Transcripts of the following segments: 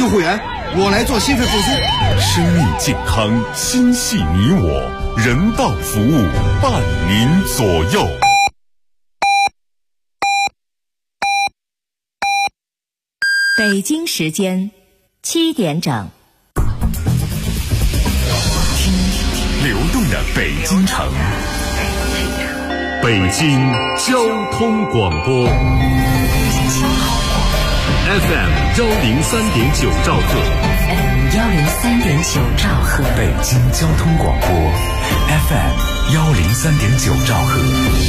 救护员，我来做心肺复苏。 生命健康，心系你我，人道服务伴您左右。 北京时间7点整， 听流动的北京城，北京交通广播 FM 103.9兆赫， 103.9兆赫， 北京交通广播 FM 103.9兆赫。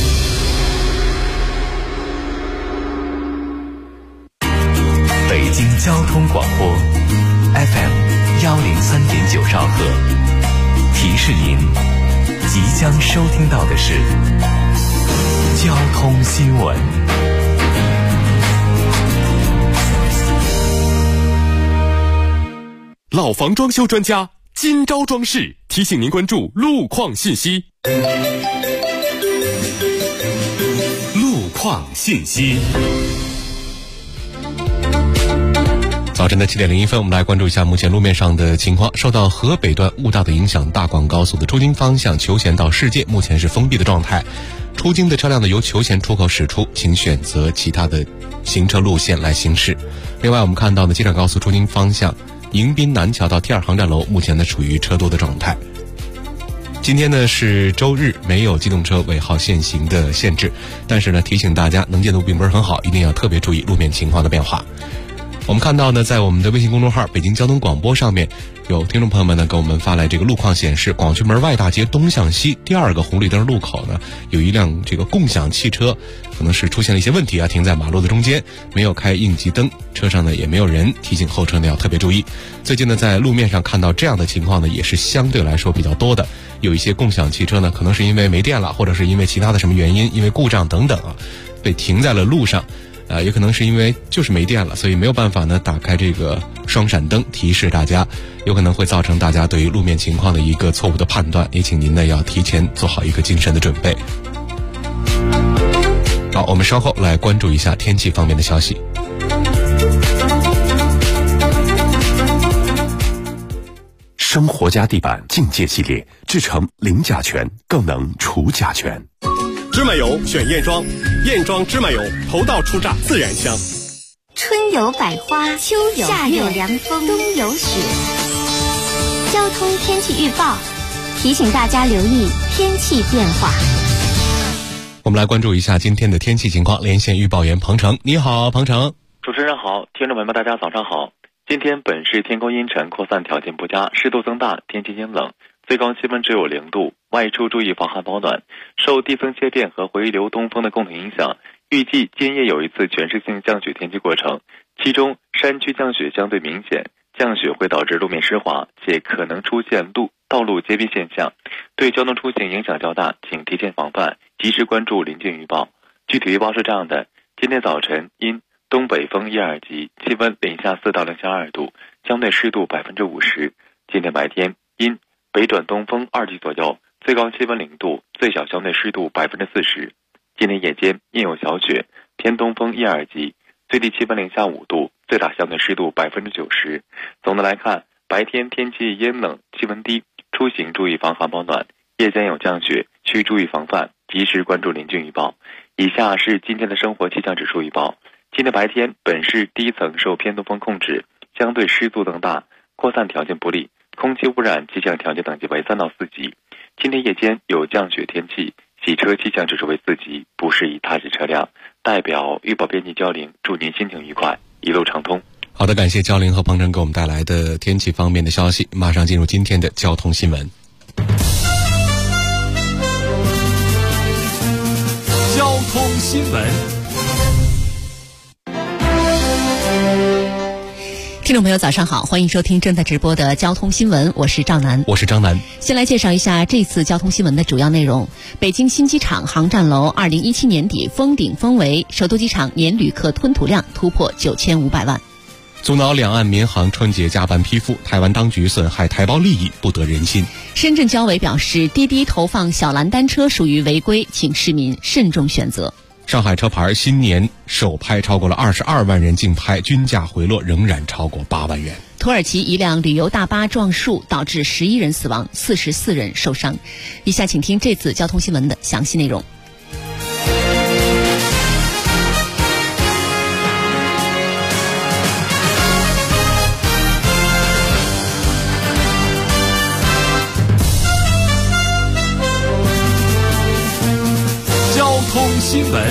北京交通广播 FM 103.9兆赫，提示您即将收听到的是交通新闻。老房装修专家金招装饰提醒您关注路况信息。路况信息。早晨的7点01分，我们来关注一下目前路面上的情况。受到河北段雾大的影响，大广高速的出京方向求贤到世界目前是封闭的状态，出京的车辆呢由求贤出口驶出，请选择其他的行车路线来行驶。另外我们看到呢，机场高速出京方向迎宾南桥到T2航站楼目前呢处于车多的状态。今天呢是周日，没有机动车尾号限行的限制，但是呢提醒大家能见度并不是很好，一定要特别注意路面情况的变化。我们看到呢，在我们的微信公众号北京交通广播上面，有听众朋友们呢给我们发来这个路况显示，广渠门外大街东向西第2个红绿灯路口呢，有一辆这个共享汽车，可能是出现了一些问题啊，停在马路的中间，没有开应急灯，车上呢也没有人，提醒后车呢要特别注意。最近呢在路面上看到这样的情况呢，也是相对来说比较多的，有一些共享汽车呢，可能是因为没电了，或者是因为其他的什么原因，因为故障等等啊，被停在了路上。也可能是因为就是没电了，所以没有办法呢打开这个双闪灯提示大家，有可能会造成大家对于路面情况的一个错误的判断，也请您呢要提前做好一个精神的准备。好，我们稍后来关注一下天气方面的消息。 生活家地板境界系列制成零甲醛，更能除甲醛。 芝麻油选燕庄，燕庄芝麻油头道初榨自然香。 春有百花，秋有夏有凉风，冬有雪。交通天气预报提醒大家留意天气变化。 我们来关注一下今天的天气情况，连线预报员彭程。你好，彭程。 主持人好，听众朋友们大家早上好。今天本市天空阴沉，扩散条件不佳，湿度增大，天气阴冷，最高气温只有0度，外出注意防寒保暖。受地层切变和回流东风的共同影响，预计今夜有一次全市性降雪天气过程，其中山区降雪相对明显，降雪会导致路面湿滑，且可能出现道路结冰现象，对交通出行影响较大，请提前防范，及时关注临近预报。具体预报是这样的：今天早晨因东北风1、2级，气温零下4到零下2度，相对湿度50%。今天白天因北转东风2级左右，最高气温0度，最小相对湿度40%。今天夜间因有小雪，偏东风1、2级，最低气温零下5度，最大相对湿度90%。总的来看，白天天气阴冷，气温低，出行注意防寒保暖；夜间有降雪，需注意防范，及时关注临近预报。以下是今天的生活气象指数预报。今天白天，本市低层受偏东风控制，相对湿度增大，扩散条件不利，空气污染气象条件等级为3到4级。今天夜间有降雪天气，洗车气象指数为4级，不适宜踏驶车辆。代表预报编辑焦玲，祝您心情愉快，一路畅通。 好的，感谢焦玲和彭程给我们带来的天气方面的消息。马上进入今天的交通新闻。 交通新闻。 听众朋友早上好，欢迎收听正在直播的交通新闻，我是赵楠。 我是张楠。 先来介绍一下这次交通新闻的主要内容。北京新机场航站楼2017年底封顶封围，首都机场年旅客吞吐量突破9500万。 阻挠两岸民航春节加班批复，台湾当局损害台胞利益，不得人心。 深圳交委表示，滴滴投放小蓝单车属于违规，请市民慎重选择。 上海车牌新年首拍超过了22万人竞拍，均价回落仍然超过8万元。 土耳其一辆旅游大巴撞树，导致11人死亡，44人受伤。以下请听这次交通新闻的详细内容。 交通新闻。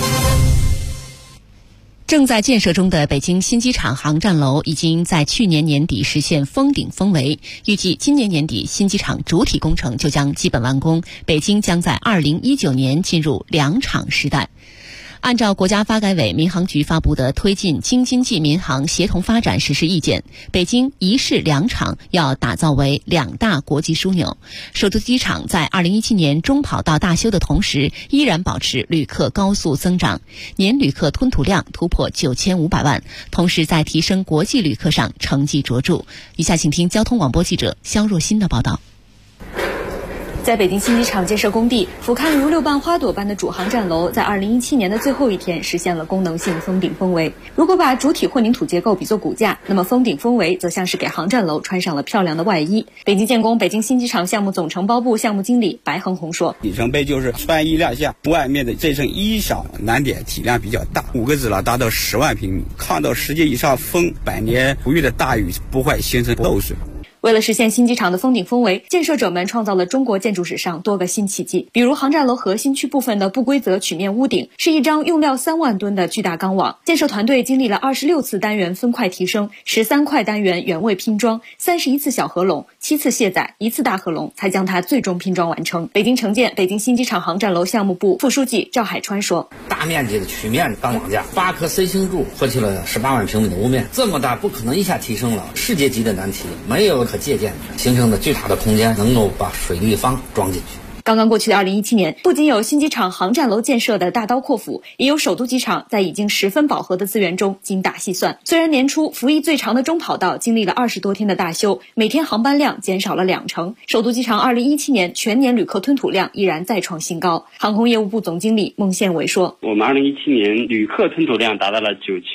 正在建设中的北京新机场航站楼已经在去年年底实现封顶封围，预计今年年底新机场主体工程就将基本完工，北京将在2019年进入两场时代。按照国家发改委民航局发布的推进京津冀民航协同发展实施意见，北京一市两场要打造为两大国际枢纽。首都机场在2017年中跑道大修的同时，依然保持旅客高速增长，年旅客吞吐量突破9500万，同时在提升国际旅客上成绩卓著。以下请听交通广播记者肖若欣的报道。 在北京新机场建设工地，俯瞰如六瓣花朵般的主航站楼，在2017年的最后一天实现了功能性封顶封围。如果把主体混凝土结构比作骨架，那么封顶封围则像是给航站楼穿上了漂亮的外衣。北京建工北京新机场项目总承包部项目经理白恒红说：“ 里程碑就是穿衣亮相，外面的这层衣裳难点体量比较大，5个字了，达到10万平米，抗到10节以上风，百年不遇的大雨不会形成漏水。” 为了实现新机场的封顶封围，建设者们创造了中国建筑史上多个新奇迹。比如航站楼核心区部分的不规则曲面屋顶，是一张用料3万吨的巨大钢网。建设团队经历了26次单元分块提升，13块单元原位拼装，31次小合拢，7次卸载，1次大合拢，才将它最终拼装完成。北京城建北京新机场航站楼项目部副书记赵海川说：“ 大面积的曲面钢网架，8颗 C 型柱托起了18万平米的屋面，这么大不可能一下提升了，世界级的难题，没有可借鉴，形成的巨大的空间能够把水立方装进去。” 刚刚过去的2017年，不仅有新机场航站楼建设的大刀阔斧，也有首都机场在已经十分饱和的资源中精打细算。虽然年初服役最长的中跑道经历了20多天的大修，每天航班量减少了20%，首都机场2017年全年旅客吞吐量依然再创新高。航空业务部总经理孟宪伟说：“ 我们2017年旅客吞吐量达到了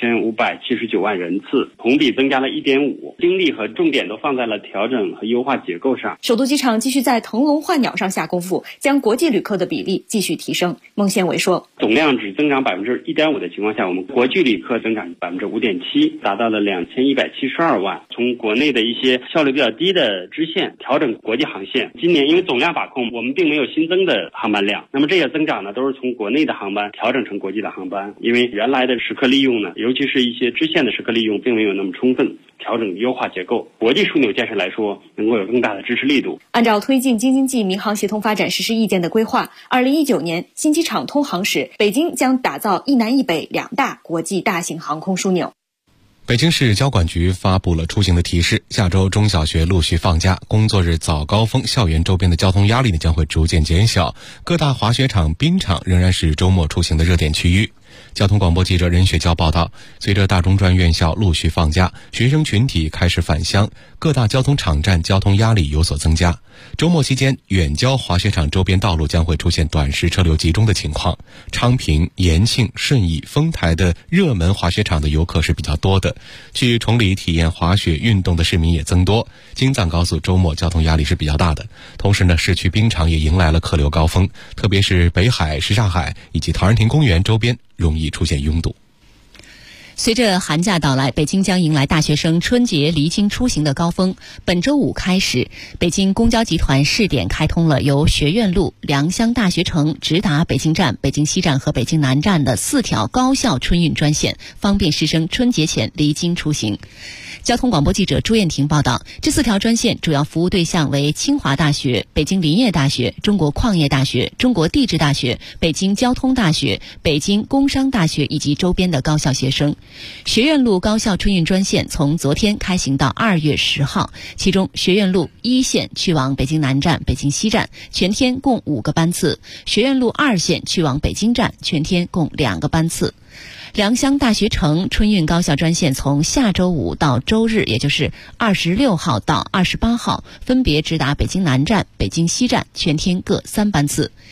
9579万人次，同比增加了1.5%，精力和重点都放在了调整和优化结构上。 首都机场继续在腾笼换鸟上下功夫，将国际旅客的比例继续提升。”孟宪伟说：“ 总量只增长1.5%的情况下，我们国际旅客增长5.7%，达到了2172万。从国内的一些效率比较低的支线调整国际航线。今年因为总量把控，我们并没有新增的航班量，那么这些增长呢，都是从国内的航班调整成国际的航班。因为原来的时刻利用呢，尤其是一些支线的时刻利用，并没有那么充分。调整优化结构，国际枢纽建设来说，能够有更大的支持力度。” 按照推进京津冀民航协同发展实施意见的规划，2019年新机场通航时，北京将打造一南一北两大国际大型航空枢纽。 北京市交管局发布了出行的提示，下周中小学陆续放假，工作日早高峰，校园周边的交通压力将会逐渐减小。各大滑雪场、冰场仍然是周末出行的热点区域。交通广播记者任雪娇报道，随着大中专院校陆续放假，学生群体开始返乡，各大交通场站交通压力有所增加。周末期间，远郊滑雪场周边道路将会出现短时车流集中的情况。昌平、延庆、顺义、丰台的热门滑雪场的游客是比较多的，去崇礼体验滑雪运动的市民也增多。京藏高速周末交通压力是比较大的，同时呢，市区冰场也迎来了客流高峰，特别是北海、什刹海以及陶然亭公园周边容易出现拥堵。 随着寒假到来，北京将迎来大学生春节离京出行的高峰。本周五开始，北京公交集团试点开通了由学院路、良乡大学城直达北京站、北京西站和北京南站的4条高校春运专线，方便师生春节前离京出行。交通广播记者朱艳婷报道，这4条专线主要服务对象为清华大学、北京林业大学、中国矿业大学、中国地质大学、北京交通大学、北京工商大学以及周边的高校学生。学院路高校春运专线从昨天开行到2月10号，其中学院路1线去往北京南站、北京西站，全天共5个班次；学院路2线去往北京站，全天共2个班次。良乡大学城春运高校专线从下周五到周日，也就是26号到28号，分别直达北京南站、北京西站，全天各3班次。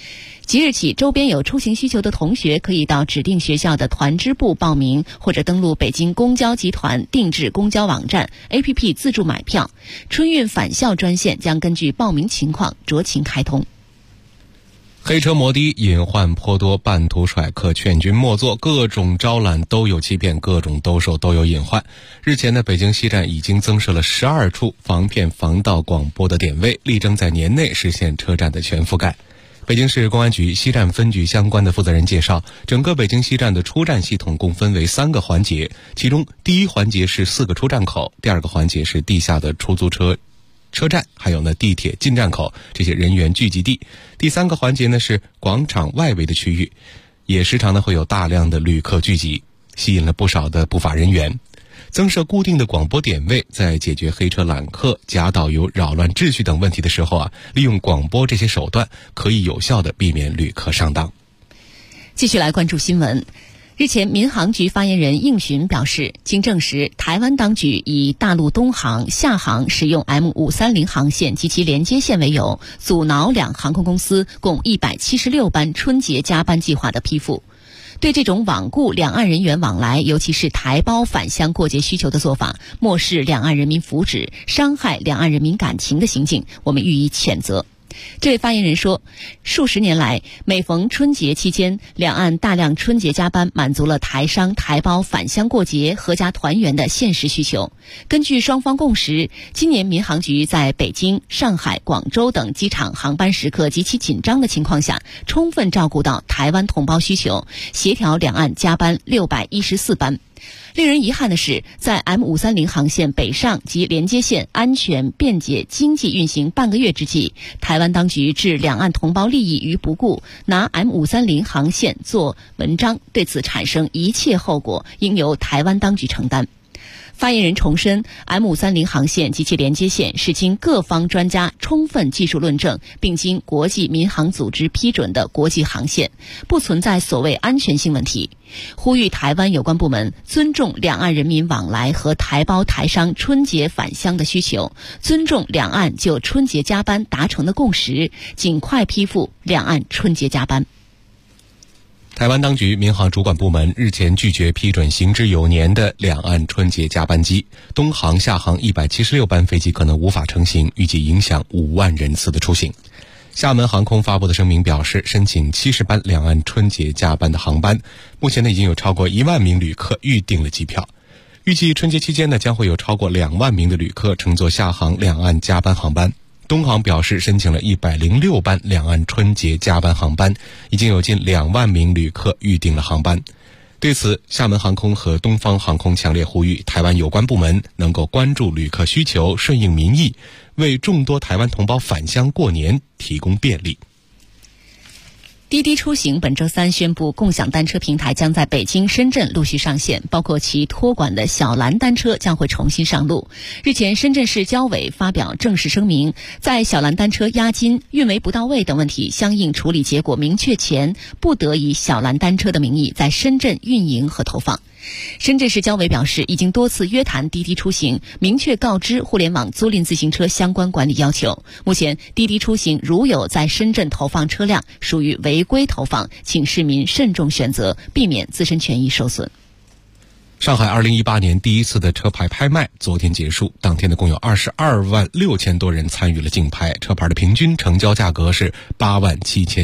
即日起，周边有出行需求的同学可以到指定学校的团支部报名，或者登录北京公交集团定制公交网站 APP 自助买票。春运返校专线将根据报名情况酌情开通。 黑车摩的隐患颇多，半途甩客，劝君莫坐，各种招揽都有欺骗，各种兜售都有隐患。日前呢，北京西站已经增设了12处防骗防盗广播的点位，力争在年内实现车站的全覆盖。北京市公安局西站分局相关的负责人介绍，整个北京西站的出站系统共分为3个环节，其中第一环节是4个出站口，第2个环节是地下的出租车站，还有呢地铁进站口这些人员聚集地。第3个环节呢是广场外围的区域，也时常呢会有大量的旅客聚集，吸引了不少的不法人员。增设固定的广播点位，在解决黑车揽客、假导游扰乱秩序等问题的时候利用广播这些手段，可以有效地避免旅客上当。 继续来关注新闻。日前，民航局发言人应询表示，经证实，台湾当局以大陆东航、厦航使用 M530 航线及其连接线为由，阻挠两航空公司共176班春节加班计划的批复。对这种罔顾两岸人员往来，尤其是台胞返乡过节需求的做法，漠视两岸人民福祉，伤害两岸人民感情的行径，我们予以谴责。这位发言人说，数十年来，每逢春节期间，两岸大量春节加班满足了台商台胞返乡过节、合家团圆的现实需求。根据双方共识，今年民航局在北京、上海、广州等机场航班时刻极其紧张的情况下，充分照顾到台湾同胞需求，协调两岸加班614班。令人遗憾的是，在 M530 航线北上及连接线安全、便捷、经济运行半个月之际，台湾当局置两岸同胞利益于不顾，拿 M530 航线做文章，对此产生一切后果，应由台湾当局承担。发言人重申， M530 航线及其连接线是经各方专家充分技术论证，并经国际民航组织批准的国际航线，不存在所谓安全性问题。呼吁台湾有关部门尊重两岸人民往来和台胞台商春节返乡的需求，尊重两岸就春节加班达成的共识，尽快批复两岸春节加班。 台湾当局民航主管部门日前拒绝批准行之有年的两岸春节加班机，东航、厦航176班飞机可能无法成行，预计影响5万人次的出行。厦门航空发布的声明表示，申请70班两岸春节加班的航班，目前呢已经有超过1万名旅客预订了机票。预计春节期间呢将会有超过2万名的旅客乘坐厦航两岸加班航班。东航表示申请了106班两岸春节加班航班，已经有近2万名旅客预订了航班。对此，厦门航空和东方航空强烈呼吁台湾有关部门能够关注旅客需求，顺应民意，为众多台湾同胞返乡过年提供便利。 滴滴出行本周3宣布，共享单车平台将在北京、深圳陆续上线，包括其托管的小蓝单车将会重新上路。日前，深圳市交委发表正式声明，在小蓝单车押金、运维不到位等问题相应处理结果明确前，不得以小蓝单车的名义在深圳运营和投放。深圳市交委表示，已经多次约谈滴滴出行，明确告知互联网租赁自行车相关管理要求。目前，滴滴出行如有在深圳投放车辆，属于违规投放，请市民慎重选择，避免自身权益受损。 上海2018年第一次的车牌拍卖昨天结束，当天的共有22万6千多人参与了竞拍，车牌的平均成交价格是8万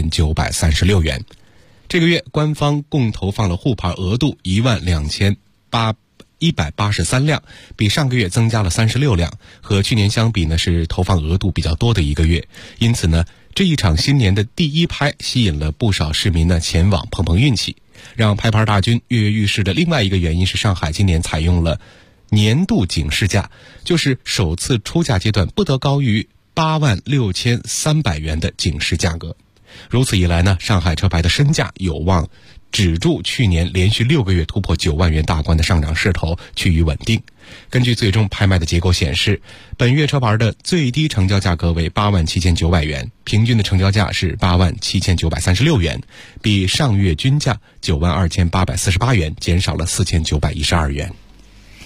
7936元。这个月官方共投放了沪牌额度12183辆，比上个月增加了36辆，和去年相比呢是投放额度比较多的一个月。因此呢，这一场新年的第一拍吸引了不少市民呢前往碰碰运气。让拍牌大军跃跃欲试的另外一个原因是，上海今年采用了年度警示价，就是首次出价阶段不得高于8万6300元的警示价格。如此一来呢，上海车牌的身价有望止住去年连续6个月突破9万元大关的上涨势头，趋于稳定。根据最终拍卖的结果显示，本月车牌的最低成交价格为8万7900元，平均的成交价是8万7936元，比上月均价9万2848元减少了4912元。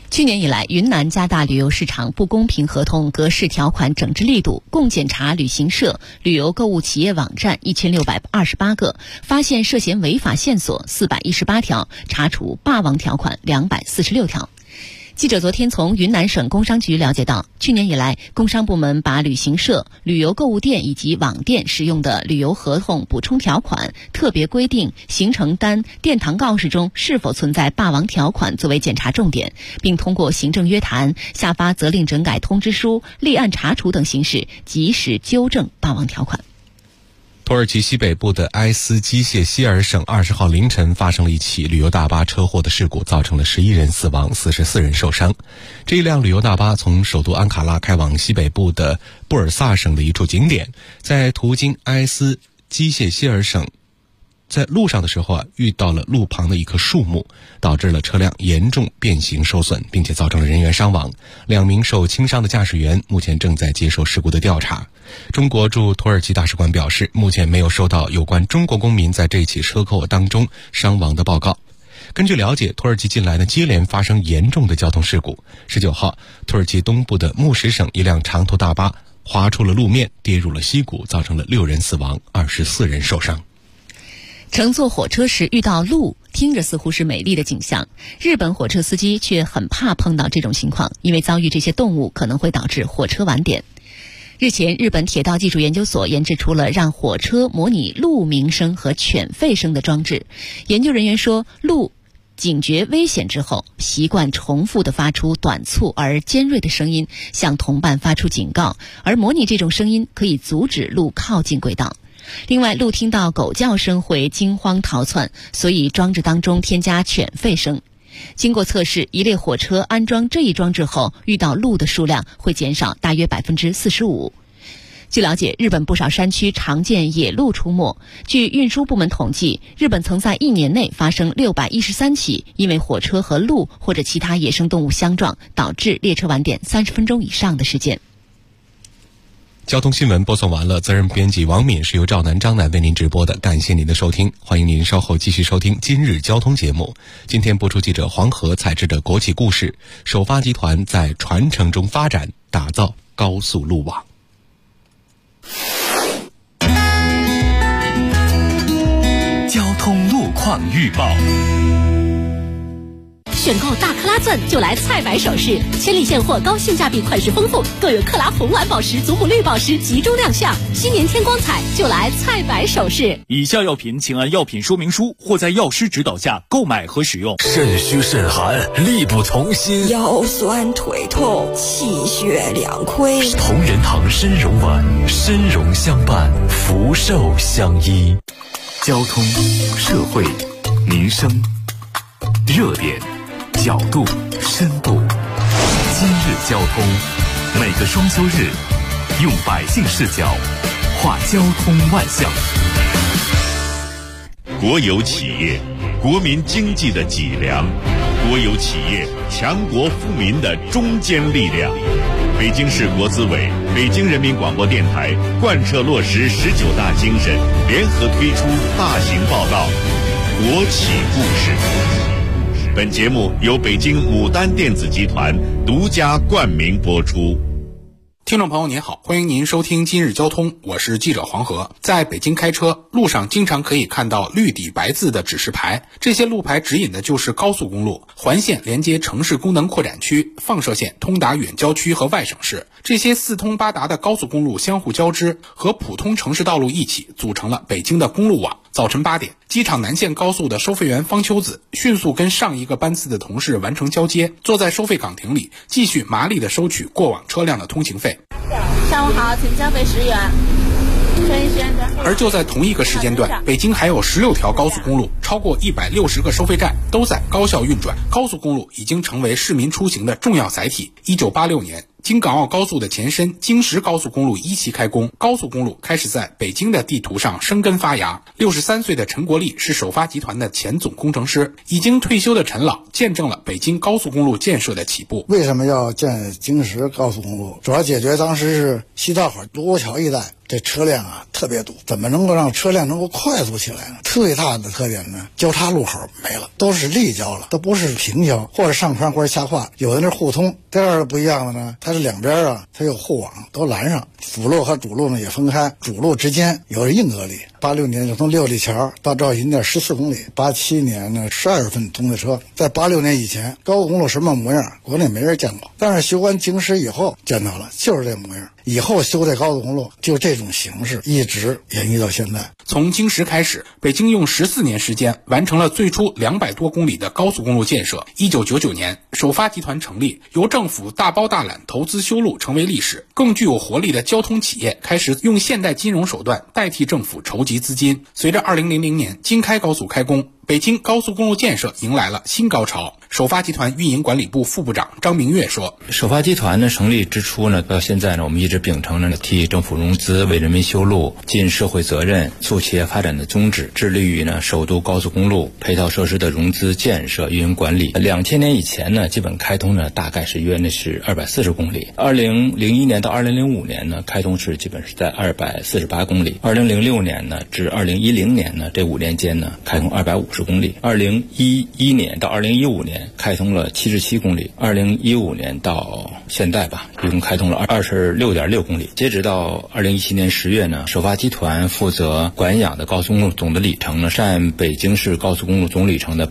去年以来，云南加大旅游市场不公平合同格式条款整治力度，共检查旅行社、旅游购物企业网站1628个，发现涉嫌违法线索418条，查处霸王条款246条。记者昨天从云南省工商局了解到，去年以来，工商部门把旅行社、旅游购物店以及网店使用的旅游合同补充条款、特别规定、行程单、殿堂告示中是否存在霸王条款作为检查重点，并通过行政约谈、下发责令整改通知书、立案查处等形式，及时纠正霸王条款。 土耳其西北部的埃斯基谢希尔省20号凌晨发生了一起旅游大巴车祸的事故，造成了11人死亡，44人受伤。这一辆旅游大巴从首都安卡拉开往西北部的布尔萨省的一处景点，在途经埃斯基谢希尔省，在路上的时候遇到了路旁的一棵树木，导致了车辆严重变形受损，并且造成了人员伤亡。2名受轻伤的驾驶员目前正在接受事故的调查。中国驻土耳其大使馆表示，目前没有收到有关中国公民在这起车祸当中伤亡的报告。根据了解，土耳其近来呢接连发生严重的交通事故。19号，土耳其东部的木什省一辆长途大巴滑出了路面，跌入了溪谷，造成了6人死亡，24人受伤。 乘坐火车时遇到鹿，听着似乎是美丽的景象，日本火车司机却很怕碰到这种情况，因为遭遇这些动物可能会导致火车晚点。日前，日本铁道技术研究所研制出了让火车模拟鹿鸣声和犬吠声的装置。研究人员说，鹿警觉危险之后，习惯重复地发出短促而尖锐的声音，向同伴发出警告，而模拟这种声音可以阻止鹿靠近轨道。另外，鹿听到狗叫声会惊慌逃窜，所以装置当中添加犬吠声。经过测试，一列火车安装这一装置后，遇到鹿的数量会减少大约45%。据了解，日本不少山区常见野鹿出没。据运输部门统计，日本曾在1年内发生613起因为火车和鹿或者其他野生动物相撞，导致列车晚点30分钟以上的事件。 交通新闻播送完了，责任编辑王敏，是由赵楠、张楠为您直播的，感谢您的收听，欢迎您稍后继续收听今日交通节目。今天播出记者黄河采制的国企故事，首发集团在传承中发展，打造高速路网。 交通路况预报。 选购大克拉钻就来菜百首饰，千里现货，高性价比，款式丰富，更有克拉红蓝宝石、祖母绿宝石集中亮相。新年添光彩，就来菜百首饰。 以下药品请按药品说明书或在药师指导下购买和使用。 肾虚肾寒，力不从心， 腰酸腿痛，气血两亏。 同仁堂参茸丸，参茸相伴，福寿相依。 交通、社会、民生、热点、角度、深度。今日交通，每个双休日，用百姓视角画交通万象。 国有企业，国民经济的脊梁；国有企业，强国富民的中坚力量。北京市国资委、北京人民广播电台贯彻落实19大精神，联合推出大型报道《国企故事》。本节目由北京牡丹电子集团独家冠名播出。 听众朋友您好，欢迎您收听今日交通，我是记者黄河。在北京开车，路上经常可以看到绿底白字的指示牌，这些路牌指引的就是高速公路、环线连接城市功能扩展区、放射线通达远郊区和外省市。这些四通八达的高速公路相互交织，和普通城市道路一起组成了北京的公路网。早晨8点，机场南线高速的收费员方秋子迅速跟上一个班次的同事完成交接，坐在收费岗亭里继续麻利地收取过往车辆的通行费。 上午好，请交费10元。 而就在同一个时间段，北京还有16条高速公路，超过160个收费站都在高效运转。高速公路已经成为市民出行的重要载体。1986年，京港澳高速的前身京石高速公路1期开工，高速公路开始在北京的地图上生根发芽。63岁的陈国立是首发集团的前总工程师，已经退休的陈老见证了北京高速公路建设的起步。 为什么要建京石高速公路？主要解决当时是西道口卢沟桥一带这车辆啊特别堵，怎么能够让车辆能够快速起来呢？最大的特点呢，交叉路口没了，都是立交了，都不是平交，或者上宽或者下跨，有的那互通。第二个不一样的呢，它是两边啊，它有护网都拦上，辅路和主路呢也分开，主路之间有硬隔离。86年就从六里桥到赵云店14公里，87年呢12月份通的车。在86年以前，高速公路什么模样，国内没人见过，但是修完京师以后见到了，就是这模样。以后修这高速公路就这种形式一直延续到现在。 从京师开始，北京用14年时间完成了最初200多公里的高速公路建设。1999年，首发集团成立，由政府大包大揽投资修路成为历史。更具有活力的交通企业开始用现代金融手段代替政府筹集资金。随着2000年京开高速开工，北京高速公路建设迎来了新高潮。首发集团运营管理部副部长张明月说：“ 首发集团呢成立之初呢，到现在呢，我们一直秉承着替政府融资、为人民修路、尽社会责任、促企业发展的宗旨，致力于呢首都高速公路配套设施的融资建设、运营管理。2000年以前呢，基本开通呢大概是约是240公里。2001年到2005年呢，开通是基本是在248公里。2006年呢至2010年呢，这5年间呢，开通250公里。2011年到2015年。开通了77公里，2015年到现在吧，一共开通了26.6公里。截止到2017年10月呢，首发集团负责管养的高速公路总的里程呢，占北京市高速公路总里程的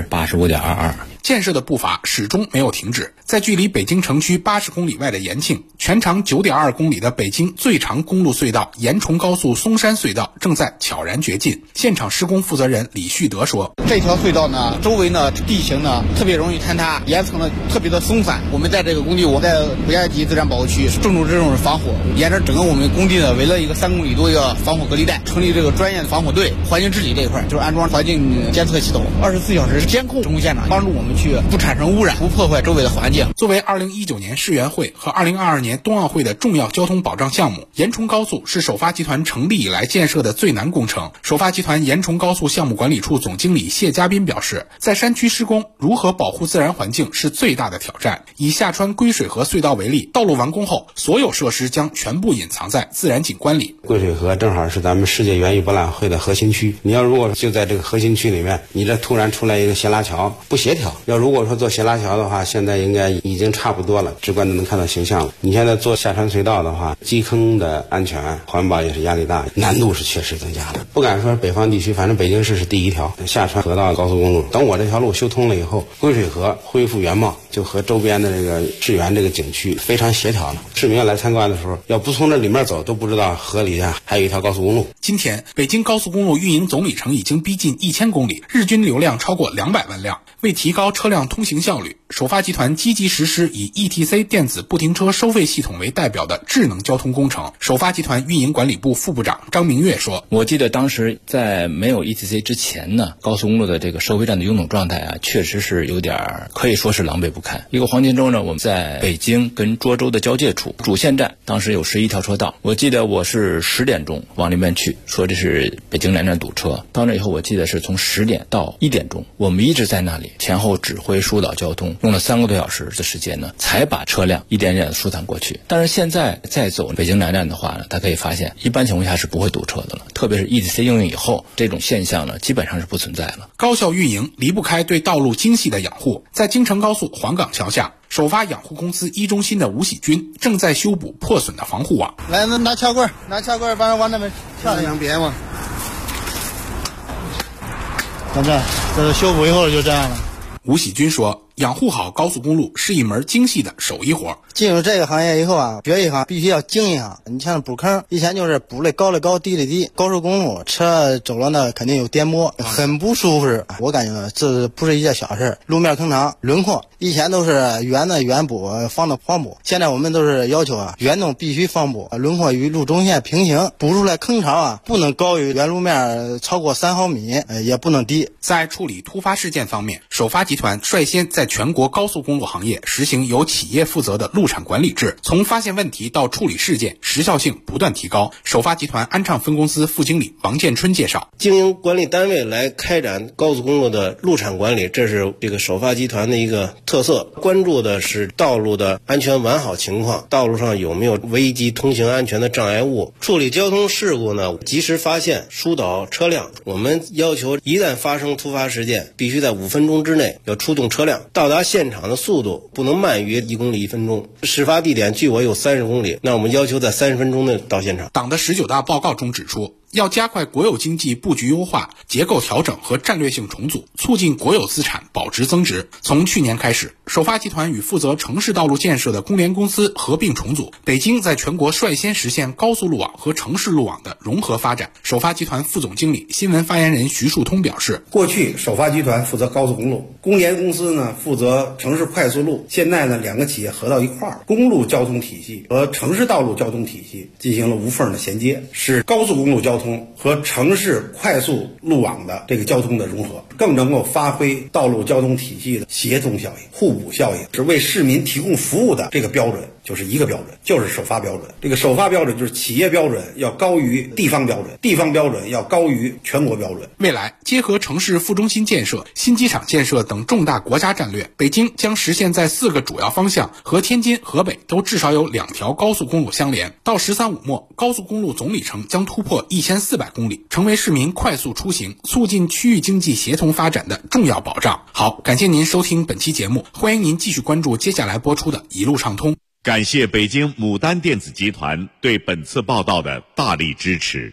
85.22%。 建设的步伐始终没有停止。在距离北京城区80公里外的延庆，全长9.2公里的北京最长公路隧道延崇高速松山隧道正在悄然掘进。现场施工负责人李旭德说：“ 这条隧道呢，周围呢地形呢特别容易坍塌，岩层呢特别的松散。我们在这个工地，我们在国家级自然保护区重注这种防火，沿着整个我们工地呢围了一个3公里多一个防火隔离带，成立这个专业的防火队。环境治理这一块就是安装环境监测系统，24小时监控施工现场，帮助我们去不产生污染，不破坏周围的环境。” 作为2019年世园会和2022年冬奥会的重要交通保障项目，延崇高速是首发集团成立以来建设的最难工程。首发集团延崇高速项目管理处总经理谢家斌表示，在山区施工，如何保护自然环境是最大的挑战。以下川归水河隧道为例，道路完工后，所有设施将全部隐藏在自然景观里。 归水河正好是咱们世界园艺博览会的核心区，你要如果就在这个核心区里面，你这突然出来一个斜拉桥，不协调。要如果说做斜拉桥的话，现在应该已经差不多了，直观的能看到形象了。你现在做下川隧道的话，基坑的安全环保也是压力大，难度是确实增加的。不敢说北方地区，反正北京市是第一条下川河道高速公路。等我这条路修通了以后，归水河恢复原貌，就和周边的这个世园这个景区非常协调了。市民要来参观的时候，要不从这里面走，都不知道河里下还有一条高速公路。 今天，北京高速公路运营总里程已经逼近1000公里，日均流量超过200万辆。为提高车辆通行效率，首发集团积极实施以 ETC 电子不停车收费系统为代表的智能交通工程。首发集团运营管理部副部长张明月说：“ 我记得当时在没有 ETC 之前呢，高速公路的这个收费站的拥堵状态啊，确实是有点可以说是狼狈不堪。一个黄金周呢，我们在北京跟涿州的交界处主线站，当时有11条车道。我记得我是10点钟往那边去，说这是北京南站堵车。到那以后，我记得是从10点到1点钟，我们一直在那里前后指挥疏导交通，用了3个多小时的时间呢，才把车辆一点点的疏散过去。但是现在再走北京南站的话呢，大家可以发现，一般情况下是不会堵车的了。特别是 ETC 应用以后，这种现象呢，基本上是不存在了。 高效运营离不开对道路精细的养护。在京承高速黄岗桥下，首发养护公司1中心的吴喜军正在修补破损的防护网。 来，拿撬棍，往那边跳两边嘛。看这修补以后就这样了。 吴喜军说，养护好高速公路是一门精细的手艺活。 进入这个行业以后啊，学一行必须要精一行。你像补坑，以前就是补的高的高，低的低。高速公路车走了呢，肯定有颠簸，很不舒服。我感觉这不是一件小事。路面坑长，轮廓以前都是圆的圆补，方的方补，现在我们都是要求啊，圆洞必须方补，轮廓与路中线平行，补出来坑槽啊，不能高于原路面超过3毫米，也不能低。 在处理突发事件方面，首发集团率先在全国高速公路行业实行由企业负责的路场管理制，从发现问题到处理事件，时效性不断提高。首发集团安畅分公司副经理王建春介绍， 经营管理单位来开展高速公路的路场管理，这是这个首发集团的一个特色，关注的是道路的安全完好情况，道路上有没有危及通行安全的障碍物，处理交通事故呢，及时发现疏导车辆。我们要求一旦发生突发事件，必须在5分钟之内要出动车辆，到达现场的速度不能慢于1公里1分钟。事发地点距我有30公里，那我们要求在30分钟内到现场。 党的19大报告中指出，要加快国有经济布局优化、结构调整和战略性重组，促进国有资产保值增值。从去年开始，首发集团与负责城市道路建设的公联公司合并重组，北京在全国率先实现高速路网和城市路网的融合发展。首发集团副总经理、新闻发言人徐树通表示， 过去首发集团负责高速公路，公联公司呢负责城市快速路，现在呢两个企业合到一块儿，公路交通体系和城市道路交通体系进行了无缝的衔接，使高速公路交通和城市快速路网的这个交通的融合，更能够发挥道路交通体系的协同效应、互补效应，是为市民提供服务的这个标准就是一个标准，就是首发标准。这个首发标准就是企业标准要高于地方标准，地方标准要高于全国标准。 未来结合城市副中心建设、新机场建设等重大国家战略，北京将实现在4个主要方向和天津、河北都至少有2条高速公路相连。到“13五”末，高速公路总里程将突破1400公里，成为市民快速出行、促进区域经济协同发展的重要保障。好，感谢您收听本期节目，欢迎您继续关注接下来播出的一路畅通。 感谢北京牡丹电子集团对本次报道的大力支持。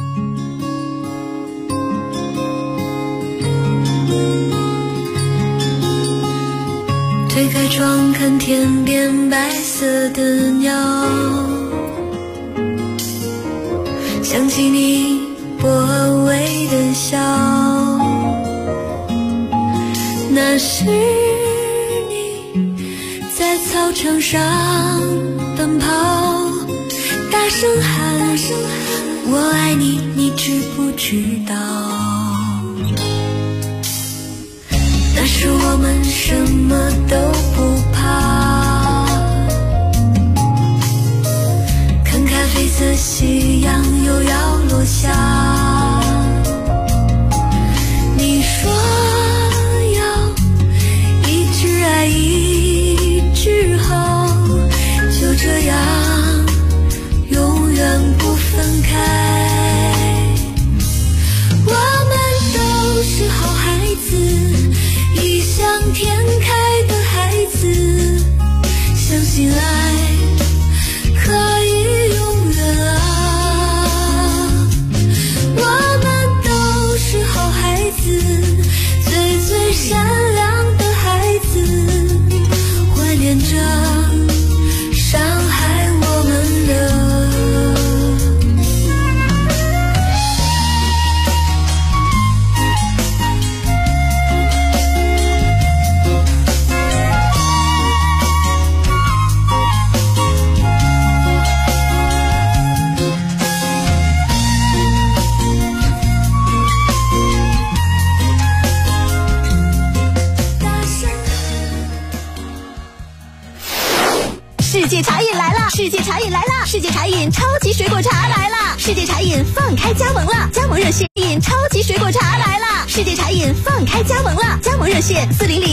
推开窗看天边白色的鸟，想起你薄微的笑，那是在操场上奔跑，大声喊我爱你，你知不知道？那时我们什么都不怕，看咖啡色夕阳又要落下，你说要一直爱一直好，就这样永远不分开。我们都是好孩子，异想天开的孩子，相信爱可以永远啊。我们都是好孩子，最善良的孩子，怀念着伤害我们的世界茶饮来了！世界茶饮来了！世界茶饮超级水果茶来了！世界茶饮放开加盟了！加盟热线饮超级水果茶来了！世界茶饮放开加盟了！加盟热线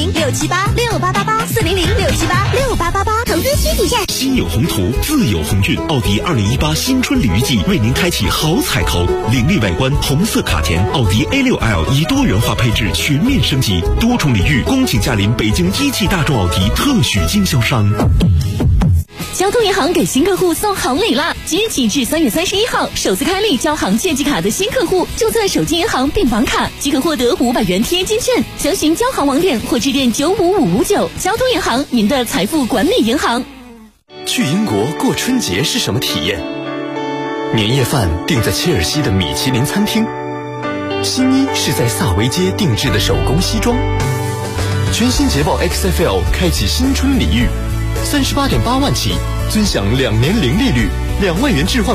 400-678-6888，400-678-6888。投资需体验。 心有宏图，自有鸿运。奥迪2018新春鲤鱼季为您开启好彩头，凌厉外观，红色卡钿，奥迪 A6L 以多元化配置全面升级，多重礼遇，恭请驾临北京一汽大众奥迪特许经销商。 交通银行给新客户送红礼了！即日起至3月31号，首次开立交行借记卡的新客户，注册手机银行并绑卡即可获得500元贴金券。详询交行网点或致电95559。交通银行，您的财富管理银行。 去英国过春节是什么体验？年夜饭订在切尔西的米其林餐厅，新衣是在萨维街定制的手工西装。全新捷豹 XFL 开启新春礼遇，38.8万起，尊享2年零利率，2万元置换